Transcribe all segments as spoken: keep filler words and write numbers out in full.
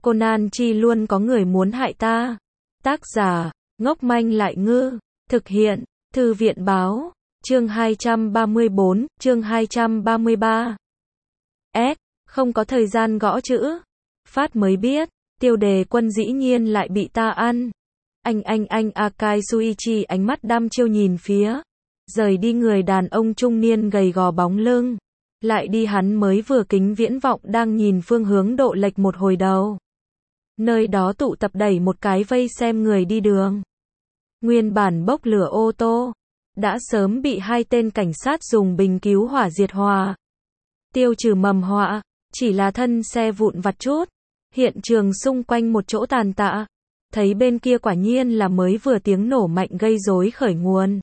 Conan chi luôn có người muốn hại ta. Tác giả, ngốc manh lại ngư. Thực hiện, Thư viện báo. Chương hai trăm ba mươi bốn, chương hai trăm ba mươi ba. S. Không có thời gian gõ chữ. Phát mới biết, tiêu đề quân dĩ nhiên lại bị ta ăn. Anh anh anh Akai Suichi ánh mắt đăm chiêu nhìn phía. Rời đi người đàn ông trung niên gầy gò bóng lưng. Lại đi hắn mới vừa kính viễn vọng đang nhìn phương hướng độ lệch một hồi đầu. Nơi đó tụ tập đẩy một cái vây xem người đi đường. Nguyên bản bốc lửa ô tô. Đã sớm bị hai tên cảnh sát dùng bình cứu hỏa diệt hòa. Tiêu trừ mầm họa. Chỉ là thân xe vụn vặt chút. Hiện trường xung quanh một chỗ tàn tạ. Thấy bên kia quả nhiên là mới vừa tiếng nổ mạnh gây rối khởi nguồn.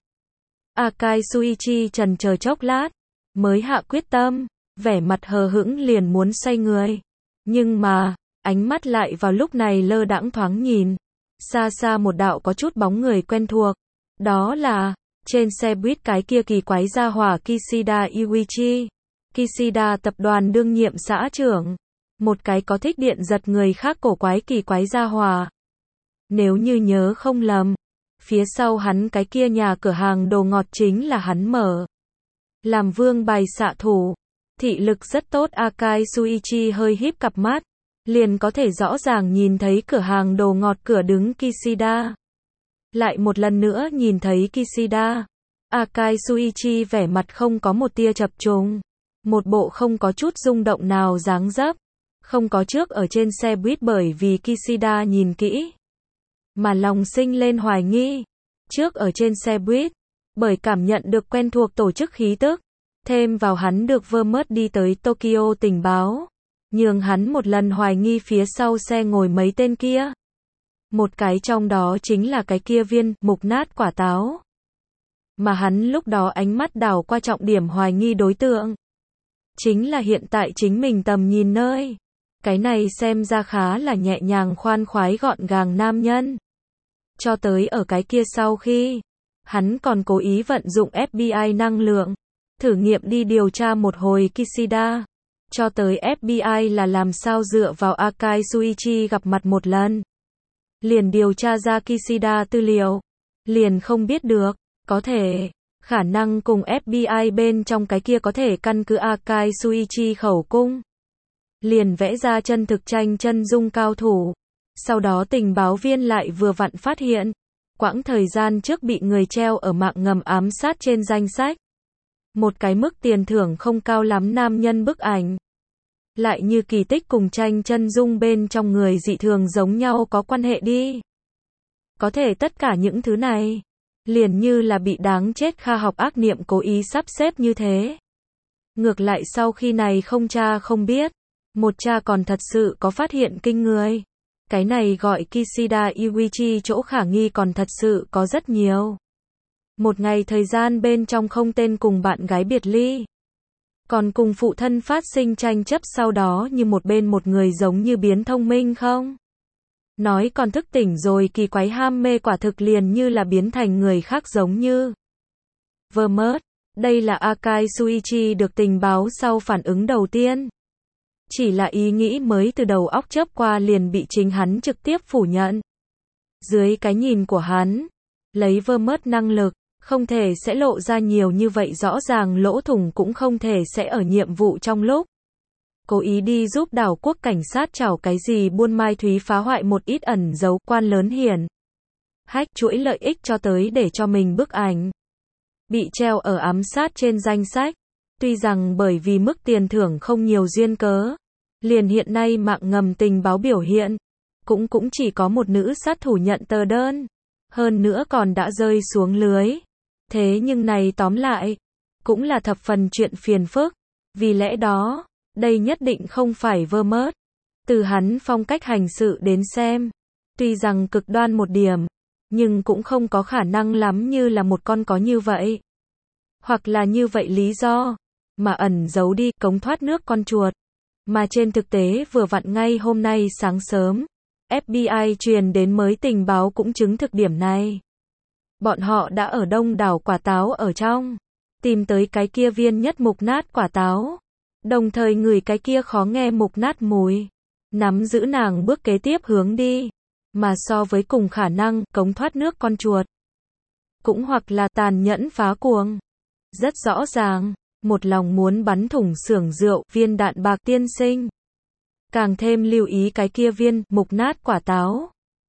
Akai Suichi trần chờ chốc lát. Mới hạ quyết tâm. Vẻ mặt hờ hững liền muốn xoay người. Nhưng mà, ánh mắt lại vào lúc này lơ đãng thoáng nhìn. Xa xa một đạo có chút bóng người quen thuộc. Đó là, trên xe buýt cái kia kỳ quái gia hỏa Kishida Yuichi. Kishida tập đoàn đương nhiệm xã trưởng. Một cái có thích điện giật người khác cổ quái kỳ quái gia hỏa. Nếu như nhớ không lầm, phía sau hắn cái kia nhà cửa hàng đồ ngọt chính là hắn mở. Làm vương bài xạ thủ, thị lực rất tốt. Akai Suichi hơi híp cặp mắt, liền có thể rõ ràng nhìn thấy cửa hàng đồ ngọt cửa đứng Kishida. Lại một lần nữa nhìn thấy Kishida. Akai Suichi vẻ mặt không có một tia chập trùng, một bộ không có chút rung động nào dáng dấp, không có trước ở trên xe buýt bởi vì Kishida nhìn kỹ, mà lòng sinh lên hoài nghi. Trước ở trên xe buýt, bởi cảm nhận được quen thuộc tổ chức khí tức, thêm vào hắn được Vermont đi tới Tokyo tình báo, nhường hắn một lần hoài nghi phía sau xe ngồi mấy tên kia. Một cái trong đó chính là cái kia viên mục nát quả táo. Mà hắn lúc đó ánh mắt đảo qua trọng điểm hoài nghi đối tượng. Chính là hiện tại chính mình tầm nhìn nơi. Cái này xem ra khá là nhẹ nhàng khoan khoái gọn gàng nam nhân. Cho tới ở cái kia sau khi, hắn còn cố ý vận dụng ép bê i năng lượng, thử nghiệm đi điều tra một hồi Kishida. Cho tới ép bê i là làm sao dựa vào Akai Suichi gặp mặt một lần. Liền điều tra ra Kishida tư liệu. Liền không biết được, có thể, khả năng cùng ép bê i bên trong cái kia có thể căn cứ Akai Suichi khẩu cung. Liền vẽ ra chân thực tranh chân dung cao thủ. Sau đó tình báo viên lại vừa vặn phát hiện, quãng thời gian trước bị người treo ở mạng ngầm ám sát trên danh sách. Một cái mức tiền thưởng không cao lắm nam nhân bức ảnh. Lại như kỳ tích cùng tranh chân dung bên trong người dị thường giống nhau có quan hệ đi. Có thể tất cả những thứ này, liền như là bị đáng chết kha học ác niệm cố ý sắp xếp như thế. Ngược lại sau khi này không cha không biết, một cha còn thật sự có phát hiện kinh người. Cái này gọi Kishida Yuichi chỗ khả nghi còn thật sự có rất nhiều. Một ngày thời gian bên trong không tên cùng bạn gái biệt ly. Còn cùng phụ thân phát sinh tranh chấp sau đó như một bên một người giống như biến thông minh không? Nói còn thức tỉnh rồi kỳ quái ham mê quả thực liền như là biến thành người khác giống như. Vermont, đây là Akai Suichi được tình báo sau phản ứng đầu tiên. Chỉ là ý nghĩ mới từ đầu óc chớp qua liền bị chính hắn trực tiếp phủ nhận. Dưới cái nhìn của hắn, lấy Vermont năng lực, không thể sẽ lộ ra nhiều như vậy rõ ràng lỗ thủng cũng không thể sẽ ở nhiệm vụ trong lúc. Cố ý đi giúp đảo quốc cảnh sát chảo cái gì buôn mai thúy phá hoại một ít ẩn dấu quan lớn hiển. Hách chuỗi lợi ích cho tới để cho mình bức ảnh. Bị treo ở ám sát trên danh sách. Tuy rằng bởi vì mức tiền thưởng không nhiều duyên cớ. Liền hiện nay mạng ngầm tình báo biểu hiện. Cũng cũng chỉ có một nữ sát thủ nhận tờ đơn. Hơn nữa còn đã rơi xuống lưới. Thế nhưng này tóm lại, cũng là thập phần chuyện phiền phức. Vì lẽ đó, đây nhất định không phải Vermont. Từ hắn phong cách hành sự đến xem, tuy rằng cực đoan một điểm, nhưng cũng không có khả năng lắm như là một con có như vậy. Hoặc là như vậy lý do, mà ẩn giấu đi cống thoát nước con chuột. Mà trên thực tế vừa vặn ngay hôm nay sáng sớm, ép bê i truyền đến mới tình báo cũng chứng thực điểm này. Bọn họ đã ở đông đảo quả táo ở trong, tìm tới cái kia viên nhất mục nát quả táo, đồng thời ngửi cái kia khó nghe mục nát mùi. nắm giữ nàng bước kế tiếp hướng đi, mà so với cùng khả năng cống thoát nước con chuột, cũng hoặc là tàn nhẫn phá cuồng. Rất rõ ràng, một lòng muốn bắn thủng xưởng rượu, viên đạn bạc tiên sinh. Càng thêm lưu ý cái kia viên, mục nát quả táo.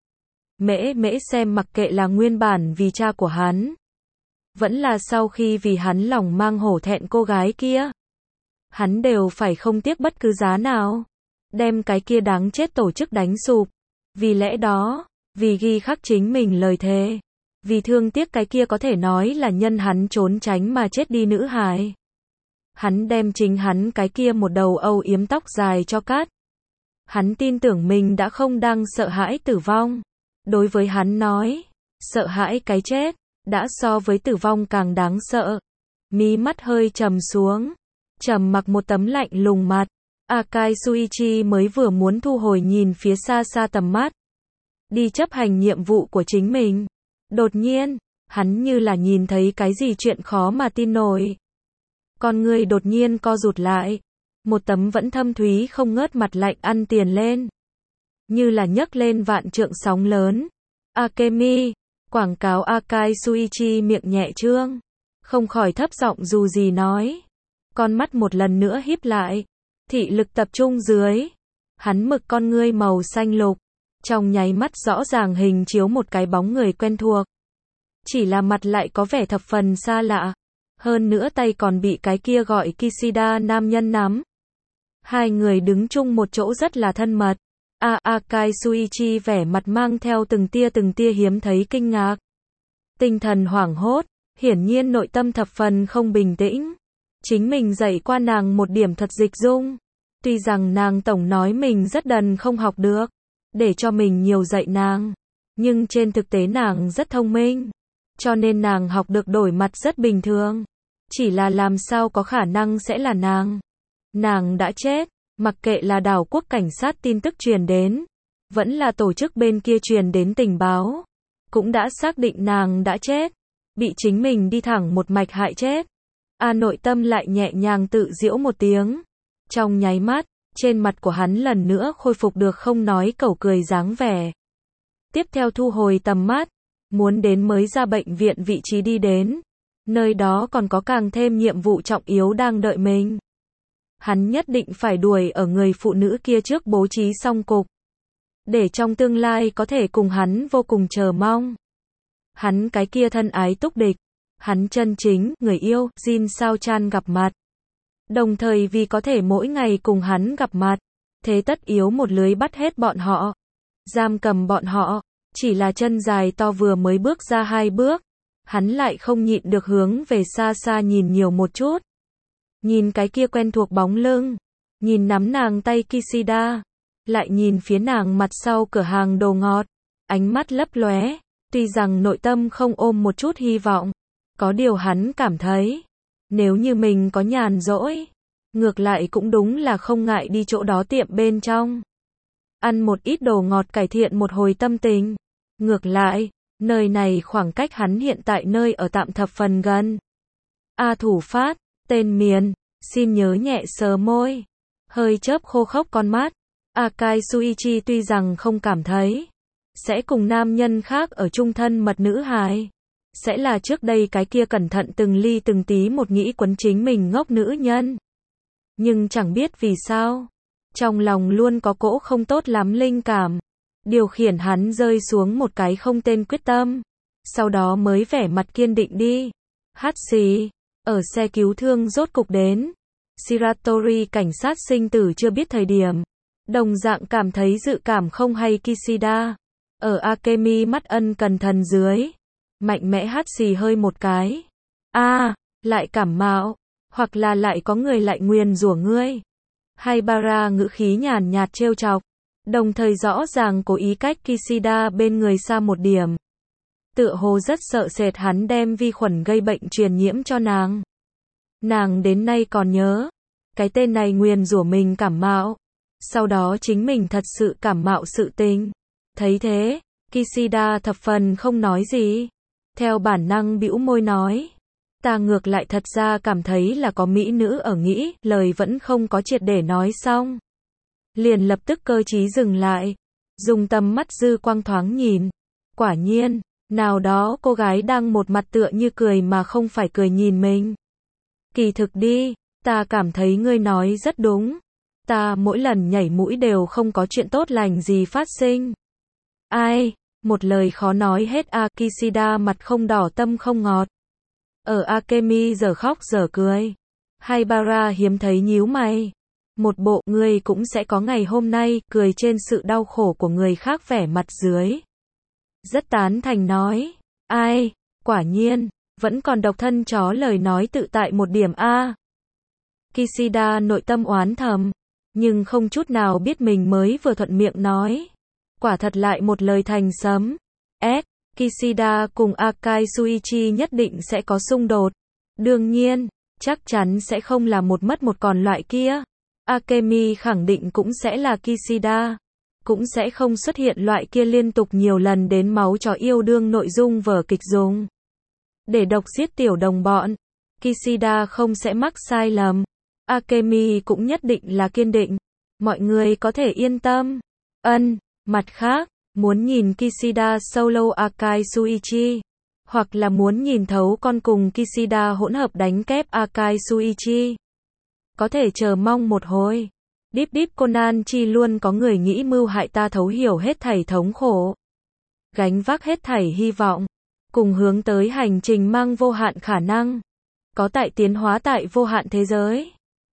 Mễ mễ xem mặc kệ là nguyên bản vì cha của hắn, vẫn là sau khi vì hắn lòng mang hổ thẹn cô gái kia, hắn đều phải không tiếc bất cứ giá nào, đem cái kia đáng chết tổ chức đánh sụp. Vì lẽ đó, vì ghi khắc chính mình lời thề, vì thương tiếc cái kia có thể nói là nhân hắn trốn tránh mà chết đi nữ hài, hắn đem chính hắn cái kia một đầu âu yếm tóc dài cho cắt. Hắn tin tưởng mình đã không đang sợ hãi tử vong. Đối với hắn nói, sợ hãi cái chết, đã so với tử vong càng đáng sợ. Mí mắt hơi trầm xuống, trầm mặc một tấm lạnh lùng mặt. Akai Suichi mới vừa muốn thu hồi nhìn phía xa xa tầm mắt, đi chấp hành nhiệm vụ của chính mình. Đột nhiên, hắn như là nhìn thấy cái gì chuyện khó mà tin nổi. Con người đột nhiên co rụt lại, một tấm vẫn thâm thúy không ngớt mặt lạnh ăn tiền lên, như là nhấc lên vạn trượng sóng lớn. Akemi, quảng cáo Akai Suichi miệng nhẹ trương, không khỏi thấp giọng dù gì nói. Con mắt một lần nữa híp lại, thị lực tập trung dưới, hắn mực con ngươi màu xanh lục, trong nháy mắt rõ ràng hình chiếu một cái bóng người quen thuộc. Chỉ là mặt lại có vẻ thập phần xa lạ, hơn nữa tay còn bị cái kia gọi Kishida nam nhân nắm. Hai người đứng chung một chỗ rất là thân mật. A Akai Suichi vẻ mặt mang theo từng tia từng tia hiếm thấy kinh ngạc. Tinh thần hoảng hốt, hiển nhiên nội tâm thập phần không bình tĩnh. Chính mình dạy qua nàng một điểm thuật dịch dung. Tuy rằng nàng tổng nói mình rất đần không học được, để cho mình nhiều dạy nàng. Nhưng trên thực tế nàng rất thông minh, cho nên nàng học được đổi mặt rất bình thường. Chỉ là làm sao có khả năng sẽ là nàng. Nàng đã chết, mặc kệ là đảo quốc cảnh sát tin tức truyền đến, vẫn là tổ chức bên kia truyền đến tình báo, cũng đã xác định nàng đã chết, bị chính mình đi thẳng một mạch hại chết. A nội tâm lại nhẹ nhàng tự giễu một tiếng. Trong nháy mắt, trên mặt của hắn lần nữa khôi phục được không nói cẩu cười dáng vẻ. Tiếp theo thu hồi tầm mắt, muốn đến mới ra bệnh viện vị trí đi đến. Nơi đó còn có càng thêm nhiệm vụ trọng yếu đang đợi mình. Hắn nhất định phải đuổi ở người phụ nữ kia trước bố trí xong cục, để trong tương lai có thể cùng hắn vô cùng chờ mong. Hắn cái kia thân ái túc địch, hắn chân chính, người yêu, Jin Sao Chan gặp mặt. Đồng thời vì có thể mỗi ngày cùng hắn gặp mặt, thế tất yếu một lưới bắt hết bọn họ, giam cầm bọn họ. Chỉ là chân dài to vừa mới bước ra hai bước, hắn lại không nhịn được hướng về xa xa nhìn nhiều một chút. Nhìn cái kia quen thuộc bóng lưng, nhìn nắm nàng tay Kishida, lại nhìn phía nàng mặt sau cửa hàng đồ ngọt, ánh mắt lấp lóe, tuy rằng nội tâm không ôm một chút hy vọng, có điều hắn cảm thấy, nếu như mình có nhàn rỗi, ngược lại cũng đúng là không ngại đi chỗ đó tiệm bên trong, ăn một ít đồ ngọt cải thiện một hồi tâm tình. Ngược lại, nơi này khoảng cách hắn hiện tại nơi ở tạm thập phần gần. A thủ phát, tên miền, xin nhớ nhẹ sờ môi, hơi chớp khô khốc con mắt. Akai Suichi tuy rằng không cảm thấy sẽ cùng nam nhân khác ở chung thân mật nữ hài, sẽ là trước đây cái kia cẩn thận từng ly từng tí một nghĩ quấn chính mình ngốc nữ nhân. Nhưng chẳng biết vì sao, trong lòng luôn có cỗ không tốt lắm linh cảm, điều khiển hắn rơi xuống một cái không tên quyết tâm, sau đó mới vẻ mặt kiên định đi. Hát xì, ở xe cứu thương rốt cục đến. Shiratori cảnh sát sinh tử chưa biết thời điểm, đồng dạng cảm thấy dự cảm không hay. Kishida, ở Akemi mắt ân cần thần dưới, mạnh mẽ hát xì hơi một cái. A, à, lại cảm mạo, hoặc là lại có người lại nguyền rủa ngươi. Haibara ngữ khí nhàn nhạt trêu chọc, đồng thời rõ ràng cố ý cách Kishida bên người xa một điểm. Tựa hồ rất sợ sệt hắn đem vi khuẩn gây bệnh truyền nhiễm cho nàng. Nàng đến nay còn nhớ, cái tên này nguyền rủa mình cảm mạo, sau đó chính mình thật sự cảm mạo sự tình. Thấy thế, Kishida thập phần không nói gì, theo bản năng bĩu môi nói, ta ngược lại thật ra cảm thấy là có mỹ nữ ở nghĩ, lời vẫn không có triệt để nói xong. liền lập tức cơ trí dừng lại, dùng tầm mắt dư quang thoáng nhìn. Quả nhiên, nào đó cô gái đang một mặt tựa như cười mà không phải cười nhìn mình. Kỳ thực đi, ta cảm thấy ngươi nói rất đúng. Ta mỗi lần nhảy mũi đều không có chuyện tốt lành gì phát sinh. Ai, một lời khó nói hết a. Kishida mặt không đỏ tâm không ngọt. Ở Akemi giờ khóc giờ cười. Haibara hiếm thấy nhíu mày. Một bộ ngươi cũng sẽ có ngày hôm nay, cười trên sự đau khổ của người khác vẻ mặt dưới. Rất tán thành nói. Ai, quả nhiên, vẫn còn độc thân chó lời nói tự tại một điểm a. Kishida nội tâm oán thầm, nhưng không chút nào biết mình mới vừa thuận miệng nói. Quả thật lại một lời thành sấm. S. Kishida cùng Akai Suichi nhất định sẽ có xung đột. Đương nhiên, chắc chắn sẽ không là một mất một còn loại kia. Akemi khẳng định cũng sẽ là Kishida. Cũng sẽ không xuất hiện loại kia liên tục nhiều lần đến máu chó yêu đương nội dung vở kịch dùng để độc giết tiểu đồng bọn. Kishida không sẽ mắc sai lầm. Akemi cũng nhất định là kiên định. Mọi người có thể yên tâm. Ân, mặt khác, muốn nhìn Kishida solo Akai Suichi, hoặc là muốn nhìn thấu con cùng Kishida hỗn hợp đánh kép Akai Suichi, có thể chờ mong một hồi. Deep Deep Conan chi luôn có người nghĩ mưu hại ta thấu hiểu hết thảy thống khổ, gánh vác hết thảy hy vọng, cùng hướng tới hành trình mang vô hạn khả năng, có tại tiến hóa tại vô hạn thế giới.